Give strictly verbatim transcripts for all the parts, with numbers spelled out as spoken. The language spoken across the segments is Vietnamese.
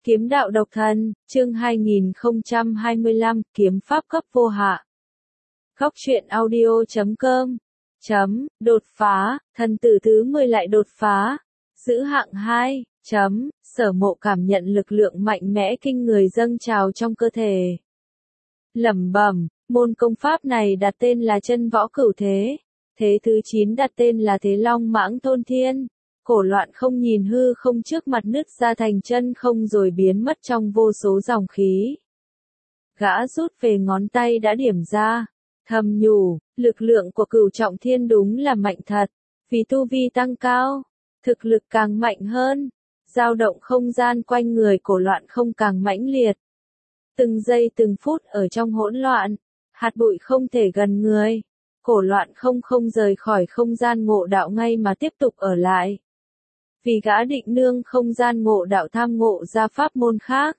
Kiếm đạo độc thân, chương hai nghìn không trăm hai mươi lăm, kiếm pháp cấp vô hạ. Góc truyện audio chấm com chấm, đột phá, thần tử thứ mười lại đột phá. Giữ hạng hai, chấm, Sở Mộ cảm nhận lực lượng mạnh mẽ kinh người dâng trào trong cơ thể. Lẩm bẩm, môn công pháp này đặt tên là chân võ cửu thế. Thế thứ chín đặt tên là thế long mãng thôn thiên. Cổ loạn không nhìn hư không trước mặt nứt ra thành chân không rồi biến mất trong vô số dòng khí. Gã rút về ngón tay đã điểm ra, thầm nhủ, lực lượng của cửu trọng thiên đúng là mạnh thật, vì tu vi tăng cao, thực lực càng mạnh hơn, dao động không gian quanh người cổ loạn không càng mãnh liệt. Từng giây từng phút ở trong hỗn loạn, hạt bụi không thể gần người, cổ loạn không không rời khỏi không gian ngộ đạo ngay mà tiếp tục ở lại. Vì gã định nương không gian ngộ đạo tham ngộ ra pháp môn khác.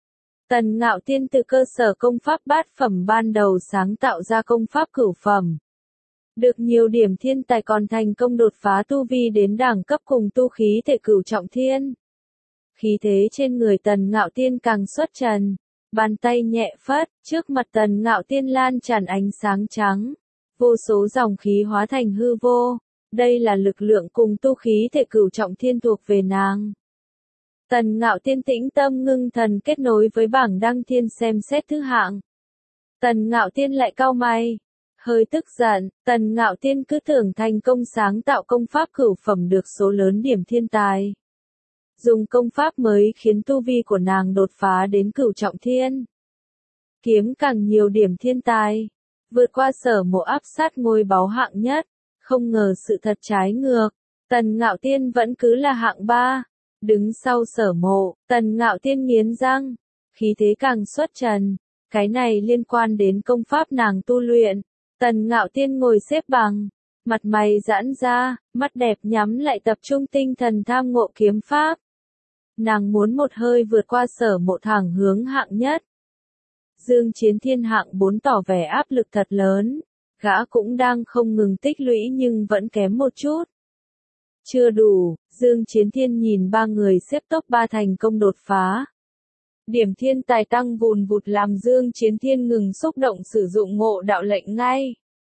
Tần Ngạo Tiên từ cơ sở công pháp bát phẩm ban đầu sáng tạo ra công pháp cửu phẩm. Được nhiều điểm thiên tài còn thành công đột phá tu vi đến đẳng cấp cùng tu khí thể cửu trọng thiên. Khí thế trên người Tần Ngạo Tiên càng xuất trần, bàn tay nhẹ phất, trước mặt Tần Ngạo Tiên lan tràn ánh sáng trắng, vô số dòng khí hóa thành hư vô. Đây là lực lượng cùng tu khí thể cửu trọng thiên thuộc về nàng. Tần Ngạo Tiên tĩnh tâm ngưng thần kết nối với bảng đăng thiên xem xét thứ hạng. Tần Ngạo Tiên lại cau mày, hơi tức giận, Tần Ngạo Tiên cứ tưởng thành công sáng tạo công pháp cửu phẩm được số lớn điểm thiên tài. Dùng công pháp mới khiến tu vi của nàng đột phá đến cửu trọng thiên. Kiếm càng nhiều điểm thiên tài, vượt qua Sở Mộ áp sát ngôi báu hạng nhất. Không ngờ sự thật trái ngược, Tần Ngạo Tiên vẫn cứ là hạng ba, đứng sau Sở Mộ. Tần Ngạo Tiên nghiến răng, khí thế càng xuất trần, cái này liên quan đến công pháp nàng tu luyện. Tần Ngạo Tiên ngồi xếp bằng, mặt mày giãn ra, mắt đẹp nhắm lại tập trung tinh thần tham ngộ kiếm pháp. Nàng muốn một hơi vượt qua Sở Mộ thẳng hướng hạng nhất. Dương Chiến Thiên hạng bốn tỏ vẻ áp lực thật lớn. Gã cũng đang không ngừng tích lũy nhưng vẫn kém một chút. Chưa đủ, Dương Chiến Thiên nhìn ba người xếp top ba thành công đột phá. Điểm thiên tài tăng vùn vụt làm Dương Chiến Thiên ngừng xúc động sử dụng ngộ đạo lệnh ngay.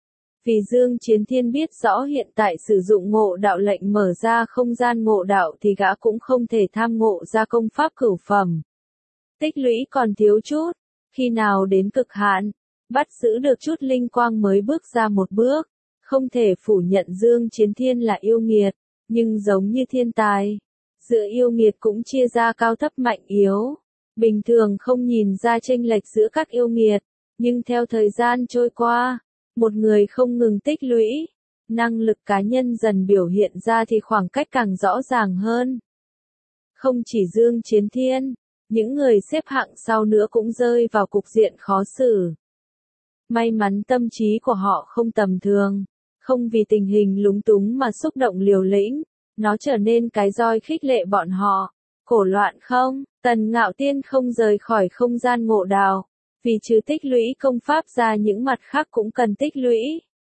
Vì Dương Chiến Thiên biết rõ hiện tại sử dụng ngộ đạo lệnh mở ra không gian ngộ đạo thì gã cũng không thể tham ngộ ra công pháp cửu phẩm. Tích lũy còn thiếu chút, khi nào đến cực hạn. Bắt giữ được chút linh quang mới bước ra một bước, không thể phủ nhận Dương Chiến Thiên là yêu nghiệt, nhưng giống như thiên tài, giữa yêu nghiệt cũng chia ra cao thấp mạnh yếu, bình thường không nhìn ra chênh lệch giữa các yêu nghiệt, nhưng theo thời gian trôi qua, một người không ngừng tích lũy, năng lực cá nhân dần biểu hiện ra thì khoảng cách càng rõ ràng hơn. Không chỉ Dương Chiến Thiên, những người xếp hạng sau nữa cũng rơi vào cục diện khó xử. May mắn tâm trí của họ không tầm thường, không vì tình hình lúng túng mà xúc động liều lĩnh, nó trở nên cái roi khích lệ bọn họ. Cổ loạn không, Tần Ngạo Tiên không rời khỏi không gian ngộ đạo, vì trừ tích lũy công pháp ra những mặt khác cũng cần tích lũy.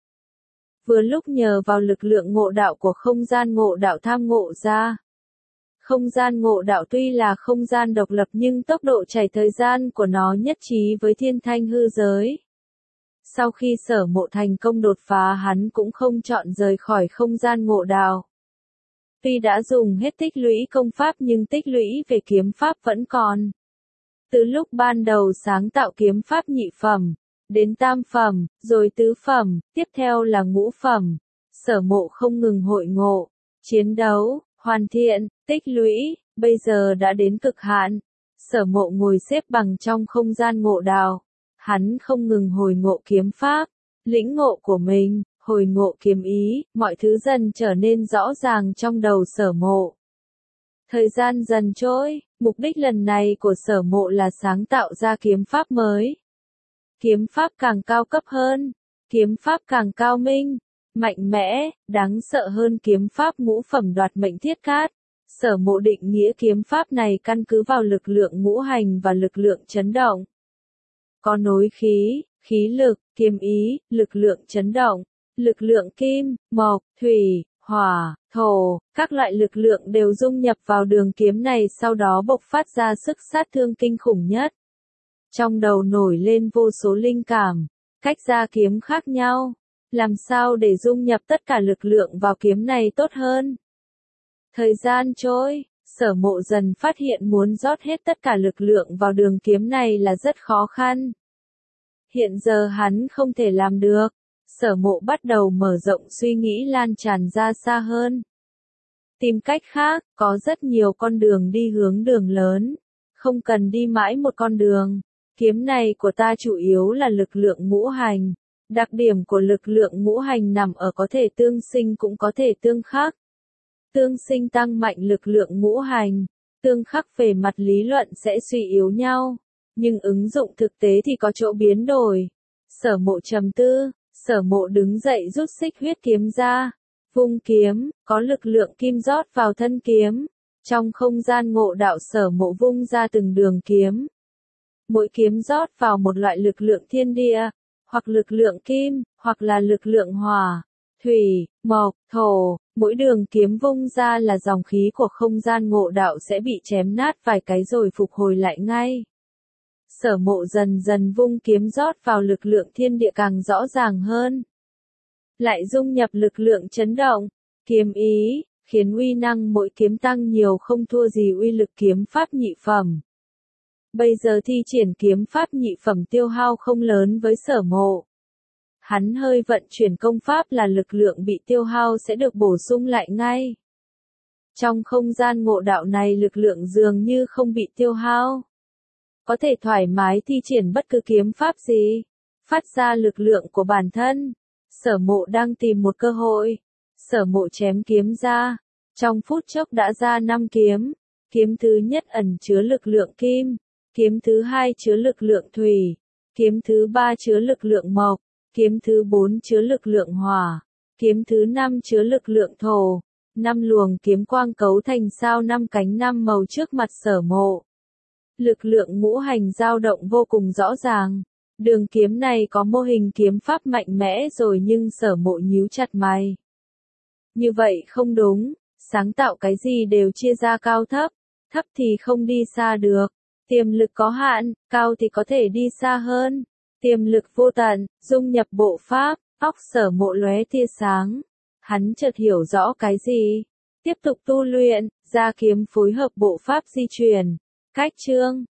Vừa lúc nhờ vào lực lượng ngộ đạo của không gian ngộ đạo tham ngộ ra. Không gian ngộ đạo tuy là không gian độc lập nhưng tốc độ chảy thời gian của nó nhất trí với thiên thanh hư giới. Sau khi Sở Mộ thành công đột phá hắn cũng không chọn rời khỏi không gian ngộ đạo. Tuy đã dùng hết tích lũy công pháp nhưng tích lũy về kiếm pháp vẫn còn. Từ lúc ban đầu sáng tạo kiếm pháp nhị phẩm, đến tam phẩm, rồi tứ phẩm, tiếp theo là ngũ phẩm. Sở Mộ không ngừng hội ngộ, chiến đấu, hoàn thiện, tích lũy, bây giờ đã đến cực hạn. Sở Mộ ngồi xếp bằng trong không gian ngộ đạo. Hắn không ngừng hồi ngộ kiếm pháp, lĩnh ngộ của mình, hồi ngộ kiếm ý, mọi thứ dần trở nên rõ ràng trong đầu Sở Mộ. Thời gian dần trôi, mục đích lần này của Sở Mộ là sáng tạo ra kiếm pháp mới. Kiếm pháp càng cao cấp hơn, kiếm pháp càng cao minh, mạnh mẽ, đáng sợ hơn kiếm pháp ngũ phẩm đoạt mệnh thiết cát. Sở Mộ định nghĩa kiếm pháp này căn cứ vào lực lượng ngũ hành và lực lượng chấn động. Có nối khí, khí lực, kiếm ý, lực lượng chấn động, lực lượng kim, mộc, thủy, hỏa, thổ, các loại lực lượng đều dung nhập vào đường kiếm này sau đó bộc phát ra sức sát thương kinh khủng nhất. Trong đầu nổi lên vô số linh cảm, cách ra kiếm khác nhau, làm sao để dung nhập tất cả lực lượng vào kiếm này tốt hơn. Thời gian trôi, Sở Mộ dần phát hiện muốn rót hết tất cả lực lượng vào đường kiếm này là rất khó khăn. Hiện giờ hắn không thể làm được. Sở Mộ bắt đầu mở rộng suy nghĩ lan tràn ra xa hơn. Tìm cách khác, có rất nhiều con đường đi hướng đường lớn. Không cần đi mãi một con đường. Kiếm này của ta chủ yếu là lực lượng ngũ hành. Đặc điểm của lực lượng ngũ hành nằm ở có thể tương sinh cũng có thể tương khắc. Tương sinh tăng mạnh lực lượng ngũ hành. Tương khắc về mặt lý luận sẽ suy yếu nhau. Nhưng ứng dụng thực tế thì có chỗ biến đổi. Sở Mộ trầm tư. Sở Mộ đứng dậy rút xích huyết kiếm ra, vung kiếm, có lực lượng kim rót vào thân kiếm. Trong không gian ngộ đạo Sở Mộ vung ra từng đường kiếm. Mỗi kiếm rót vào một loại lực lượng thiên địa, hoặc lực lượng kim, hoặc là lực lượng hỏa, thủy, mộc, thổ. Mỗi đường kiếm vung ra là dòng khí của không gian ngộ đạo sẽ bị chém nát vài cái rồi phục hồi lại ngay. Sở Mộ dần dần vung kiếm rót vào lực lượng thiên địa càng rõ ràng hơn. Lại dung nhập lực lượng chấn động, kiếm ý, khiến uy năng mỗi kiếm tăng nhiều không thua gì uy lực kiếm pháp nhị phẩm. Bây giờ thi triển kiếm pháp nhị phẩm tiêu hao không lớn với Sở Mộ. Hắn hơi vận chuyển công pháp là lực lượng bị tiêu hao sẽ được bổ sung lại ngay. Trong không gian ngộ đạo này lực lượng dường như không bị tiêu hao. Có thể thoải mái thi triển bất cứ kiếm pháp gì, phát ra lực lượng của bản thân. Sở Mộ đang tìm một cơ hội. Sở Mộ chém kiếm ra, trong phút chốc đã ra năm kiếm. Kiếm thứ nhất ẩn chứa lực lượng kim, kiếm thứ hai chứa lực lượng thủy, kiếm thứ ba chứa lực lượng mộc, kiếm thứ bốn chứa lực lượng hỏa, kiếm thứ năm chứa lực lượng thổ. Năm luồng kiếm quang cấu thành sao năm cánh năm màu trước mặt Sở Mộ. Lực lượng ngũ hành dao động vô cùng rõ ràng. Đường kiếm này có mô hình kiếm pháp mạnh mẽ rồi nhưng Sở Mộ nhíu chặt mày. Như vậy không đúng, sáng tạo cái gì đều chia ra cao thấp, thấp thì không đi xa được. Tiềm lực có hạn, cao thì có thể đi xa hơn. Tiềm lực vô tận, dung nhập bộ pháp, óc Sở Mộ lóe tia sáng. Hắn chợt hiểu rõ cái gì. Tiếp tục tu luyện, ra kiếm phối hợp bộ pháp di chuyển. Cách chương